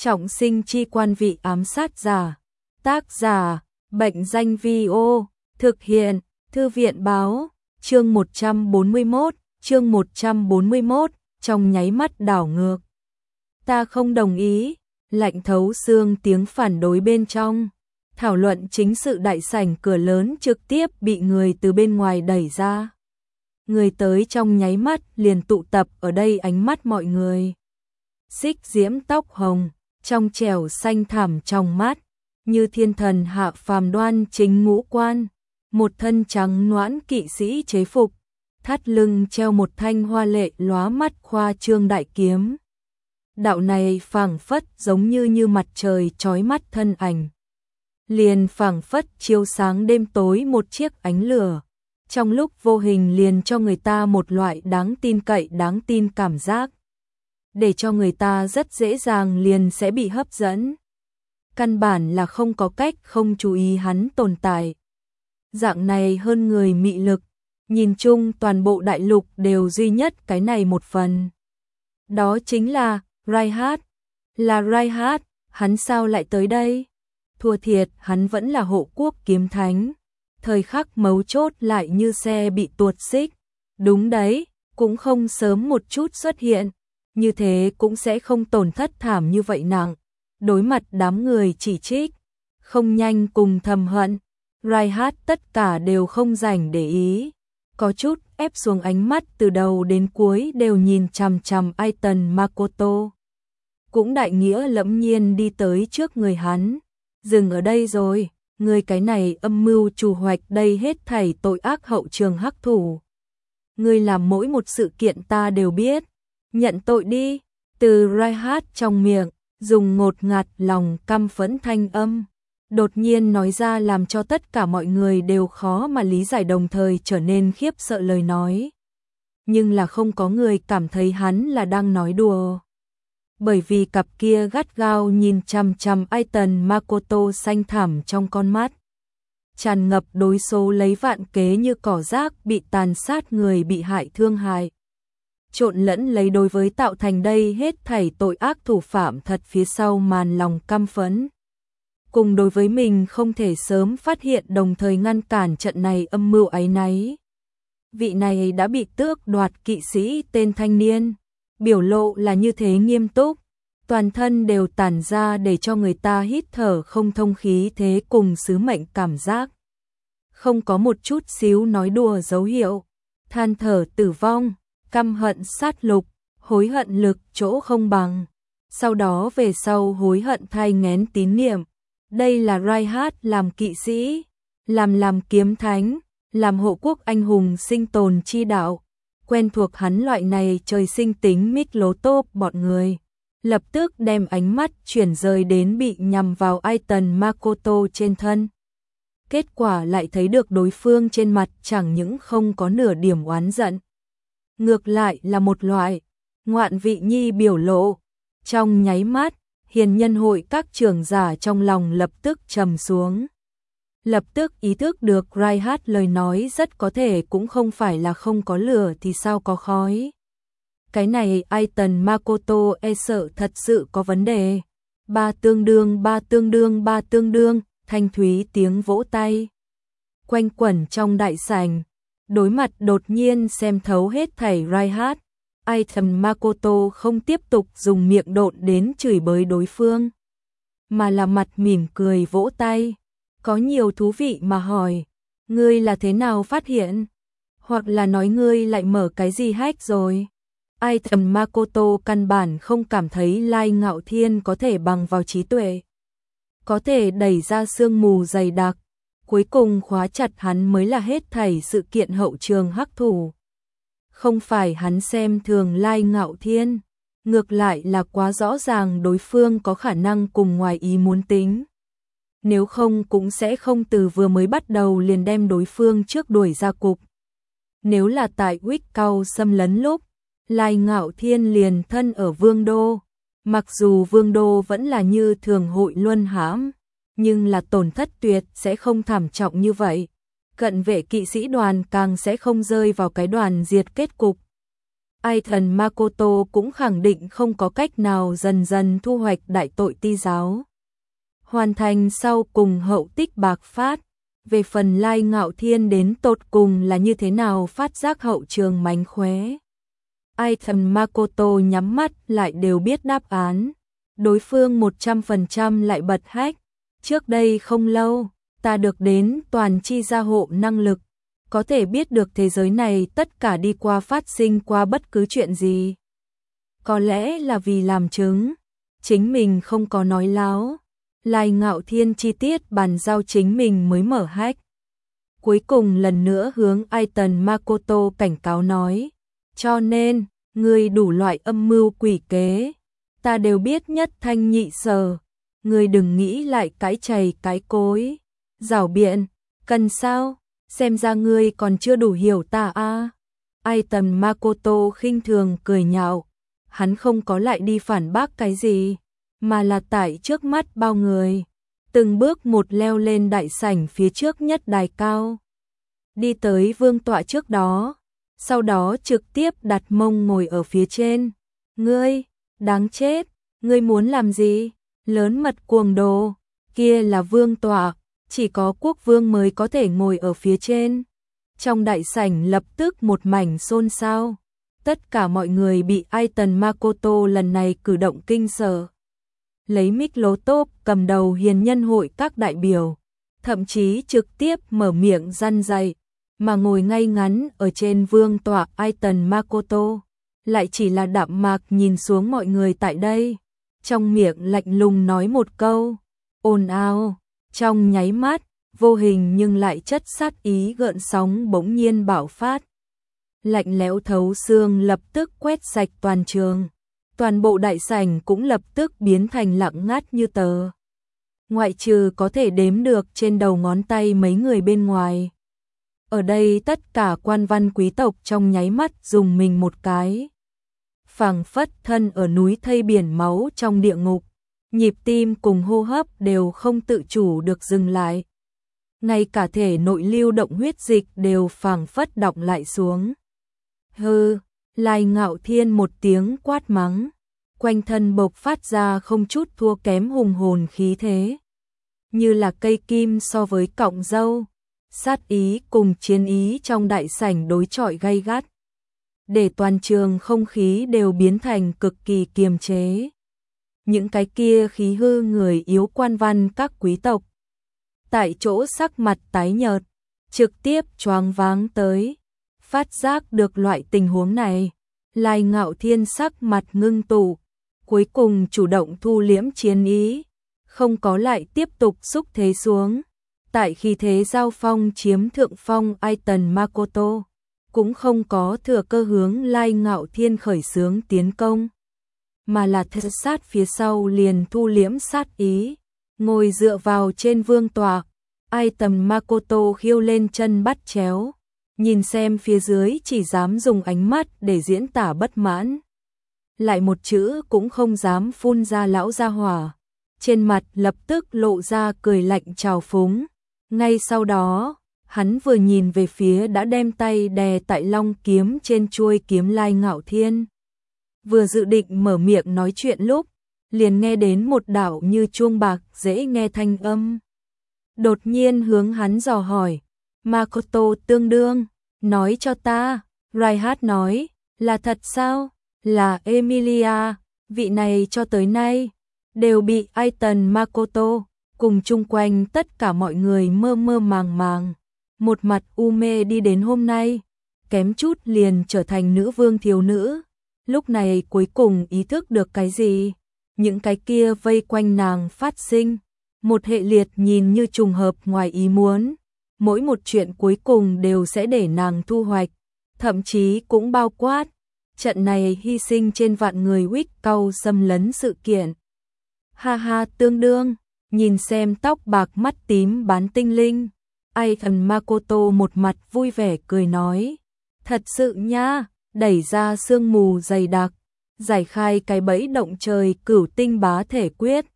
Trọng sinh chi quan vị ám sát giả. Tác giả, Bệnh danh Vi-ô, thực hiện, Thư viện báo, chương 141, trong nháy mắt đảo ngược. Ta không đồng ý, lạnh thấu xương tiếng phản đối bên trong. Thảo luận chính sự đại sảnh cửa lớn trực tiếp bị người từ bên ngoài đẩy ra. Người tới trong nháy mắt liền tụ tập ở đây, ánh mắt mọi người. Xích diễm tóc hồng, trong trẻo xanh thẳm trong mắt, như thiên thần hạ phàm đoan chính ngũ quan, một thân trắng noãn kỵ sĩ chế phục, thắt lưng treo một thanh hoa lệ lóa mắt khoa trương đại kiếm. Đạo này phảng phất giống như mặt trời chói mắt, thân ảnh liền phảng phất chiếu sáng đêm tối một chiếc ánh lửa, trong lúc vô hình liền cho người ta một loại đáng tin cảm giác, để cho người ta rất dễ dàng liền sẽ bị hấp dẫn. Căn bản là không có cách không chú ý hắn tồn tại. Dạng này hơn người mị lực, nhìn chung toàn bộ đại lục đều duy nhất cái này một phần. Đó chính là Reinhardt. Là Reinhardt, hắn sao lại tới đây? Thua thiệt, hắn vẫn là hộ quốc kiếm thánh. Thời khắc mấu chốt lại như xe bị tuột xích. Đúng đấy, cũng không sớm một chút xuất hiện, như thế cũng sẽ không tổn thất thảm như vậy nặng. Đối mặt đám người chỉ trích, không nhanh cùng thầm hận, Reinhardt tất cả đều không rảnh để ý. Có chút ép xuống ánh mắt, từ đầu đến cuối đều nhìn chằm chằm Aiton Makoto. Cũng đại nghĩa lẫm nhiên đi tới trước người hắn. Dừng ở đây rồi, người cái này âm mưu trù hoạch đây hết thảy tội ác hậu trường hắc thủ. Người làm mỗi một sự kiện ta đều biết, nhận tội đi. Từ Reinhardt trong miệng, dùng ngột ngạt lòng căm phẫn thanh âm, đột nhiên nói ra làm cho tất cả mọi người đều khó mà lý giải, đồng thời trở nên khiếp sợ lời nói. Nhưng là không có người cảm thấy hắn là đang nói đùa. Bởi vì cặp kia gắt gao nhìn chằm chằm Aiton Makoto xanh thẳm trong con mắt, tràn ngập đối số lấy vạn kế như cỏ rác bị tàn sát người bị hại thương hại. Trộn lẫn lấy đối với tạo thành đây hết thảy tội ác thủ phạm thật phía sau màn lòng căm phẫn. Cùng đối với mình không thể sớm phát hiện đồng thời ngăn cản trận này âm mưu áy náy. Vị này đã bị tước đoạt kỵ sĩ tên thanh niên, biểu lộ là như thế nghiêm túc, toàn thân đều tản ra để cho người ta hít thở không thông khí thế cùng sứ mệnh cảm giác. Không có một chút xíu nói đùa dấu hiệu, than thở tử vong, căm hận sát lục, hối hận lực chỗ không bằng. Sau đó về sau hối hận thai nghén tín niệm. Đây là Reinhardt làm kỵ sĩ, làm kiếm thánh, làm hộ quốc anh hùng sinh tồn chi đạo. Quen thuộc hắn loại này trời sinh tính mít lố tốp bọn người, lập tức đem ánh mắt chuyển rời đến bị nhằm vào Aiton Makoto trên thân. Kết quả lại thấy được đối phương trên mặt chẳng những không có nửa điểm oán giận, ngược lại là một loại ngoạn vị nhi biểu lộ. Trong nháy mắt, hiền nhân hội các trưởng giả trong lòng lập tức trầm xuống. Lập tức ý thức được Reinhardt lời nói rất có thể cũng không phải là không có lửa thì sao có khói. Cái này Aiton Makoto e sợ thật sự có vấn đề. Ba tương đương, thanh thúy tiếng vỗ tay quanh quẩn trong đại sảnh. Đối mặt đột nhiên xem thấu hết thảy Reinhardt, Aiton Makoto không tiếp tục dùng miệng độn đến chửi bới đối phương, mà là mặt mỉm cười vỗ tay. Có nhiều thú vị mà hỏi, ngươi là thế nào phát hiện? Hoặc là nói ngươi lại mở cái gì hack rồi? Aiton Makoto căn bản không cảm thấy Lai Ngạo Thiên có thể bằng vào trí tuệ, có thể đẩy ra sương mù dày đặc, cuối cùng khóa chặt hắn mới là hết thảy sự kiện hậu trường hắc thủ. Không phải hắn xem thường Lai Ngạo Thiên, ngược lại là quá rõ ràng đối phương có khả năng cùng ngoài ý muốn tính. Nếu không cũng sẽ không từ vừa mới bắt đầu liền đem đối phương trước đuổi ra cục. Nếu là tại Wickau xâm lấn lúc, Lai Ngạo Thiên liền thân ở Vương Đô. Mặc dù Vương Đô vẫn là như thường hội luân hãm, nhưng là tổn thất tuyệt sẽ không thảm trọng như vậy. Cận vệ kỵ sĩ đoàn càng sẽ không rơi vào cái đoàn diệt kết cục. Ai thần Makoto cũng khẳng định không có cách nào dần dần thu hoạch đại tội ti giáo. Hoàn thành sau cùng hậu tích bạc phát. Về phần Lai Ngạo Thiên đến tột cùng là như thế nào phát giác hậu trường mánh khóe. Ai thần Makoto nhắm mắt lại đều biết đáp án. Đối phương 100% lại bật hách. Trước đây không lâu, ta được đến toàn chi gia hộ năng lực. Có thể biết được thế giới này tất cả đi qua phát sinh qua bất cứ chuyện gì. Có lẽ là vì làm chứng. Chính mình không có nói láo. Lai Ngạo Thiên chi tiết bàn giao chính mình mới mở hách. Cuối cùng lần nữa hướng Aiton Makoto cảnh cáo nói. Cho nên, ngươi đủ loại âm mưu quỷ kế. Ta đều biết nhất thanh nhị sở. Ngươi đừng nghĩ lại cái chày cái cối. Giảo biện, cần sao? Xem ra ngươi còn chưa đủ hiểu ta a. Aiton Makoto khinh thường cười nhạo. Hắn không có lại đi phản bác cái gì, mà là tại trước mắt bao người. Từng bước một leo lên đại sảnh phía trước nhất đài cao. Đi tới vương tọa trước đó. Sau đó trực tiếp đặt mông ngồi ở phía trên. Ngươi, đáng chết, ngươi muốn làm gì? Lớn mật cuồng đồ, kia là vương tọa, chỉ có quốc vương mới có thể ngồi ở phía trên. Trong đại sảnh lập tức một mảnh xôn xao. Tất cả mọi người bị Aiton Makoto lần này cử động kinh sợ. Lấy mic lô tốp cầm đầu hiền nhân hội các đại biểu, thậm chí trực tiếp mở miệng răn dạy, mà ngồi ngay ngắn ở trên vương tọa Aiton Makoto, lại chỉ là đạm mạc nhìn xuống mọi người tại đây, trong miệng lạnh lùng nói một câu, ồn ào, trong nháy mắt, vô hình nhưng lại chất sát ý gợn sóng bỗng nhiên bạo phát. Lạnh lẽo thấu xương lập tức quét sạch toàn trường. Toàn bộ đại sảnh cũng lập tức biến thành lặng ngắt như tờ. Ngoại trừ có thể đếm được trên đầu ngón tay mấy người bên ngoài. Ở đây tất cả quan văn quý tộc trong nháy mắt dùng mình một cái. Phảng phất thân ở núi thây biển máu trong địa ngục. Nhịp tim cùng hô hấp đều không tự chủ được dừng lại. Ngay cả thể nội lưu động huyết dịch đều phảng phất đọng lại xuống. Hừ, Lai Ngạo Thiên một tiếng quát mắng, quanh thân bộc phát ra không chút thua kém hùng hồn khí thế. Như là cây kim so với cọng dâu, sát ý cùng chiến ý trong đại sảnh đối chọi gay gắt. Để toàn trường không khí đều biến thành cực kỳ kiềm chế. Những cái kia khí hư người yếu quan văn các quý tộc. Tại chỗ sắc mặt tái nhợt, trực tiếp choáng váng tới. Phát giác được loại tình huống này, Lai Ngạo Thiên sắc mặt ngưng tụ, cuối cùng chủ động thu liễm chiến ý, không có lại tiếp tục xúc thế xuống. Tại khi thế giao phong chiếm thượng phong Aiton Makoto, cũng không có thừa cơ hướng Lai Ngạo Thiên khởi xướng tiến công, mà là theo sát phía sau liền thu liễm sát ý, ngồi dựa vào trên vương tọa. Aiton Makoto khiêu lên chân bắt chéo. Nhìn xem phía dưới chỉ dám dùng ánh mắt để diễn tả bất mãn. Lại một chữ cũng không dám phun ra lão gia hỏa. Trên mặt lập tức lộ ra cười lạnh trào phúng. Ngay sau đó, hắn vừa nhìn về phía đã đem tay đè tại long kiếm trên chuôi kiếm Lai Ngạo Thiên. Vừa dự định mở miệng nói chuyện lúc, liền nghe đến một đạo như chuông bạc dễ nghe thanh âm. Đột nhiên hướng hắn dò hỏi. Makoto tương đương, nói cho ta, Reinhardt nói, là thật sao? Là Emilia, vị này cho tới nay, đều bị Aiton Makoto, cùng chung quanh tất cả mọi người mơ mơ màng màng. Một mặt u mê đi đến hôm nay, kém chút liền trở thành nữ vương thiếu nữ. Lúc này cuối cùng ý thức được cái gì? Những cái kia vây quanh nàng phát sinh. Một hệ liệt nhìn như trùng hợp ngoài ý muốn. Mỗi một chuyện cuối cùng đều sẽ để nàng thu hoạch, thậm chí cũng bao quát. Trận này hy sinh trên vạn người Wick Câu xâm lấn sự kiện. Ha ha tương đương, nhìn xem tóc bạc mắt tím bán tinh linh. Aiton Makoto một mặt vui vẻ cười nói. Thật sự nha, đẩy ra sương mù dày đặc, giải khai cái bẫy động trời cửu tinh bá thể quyết.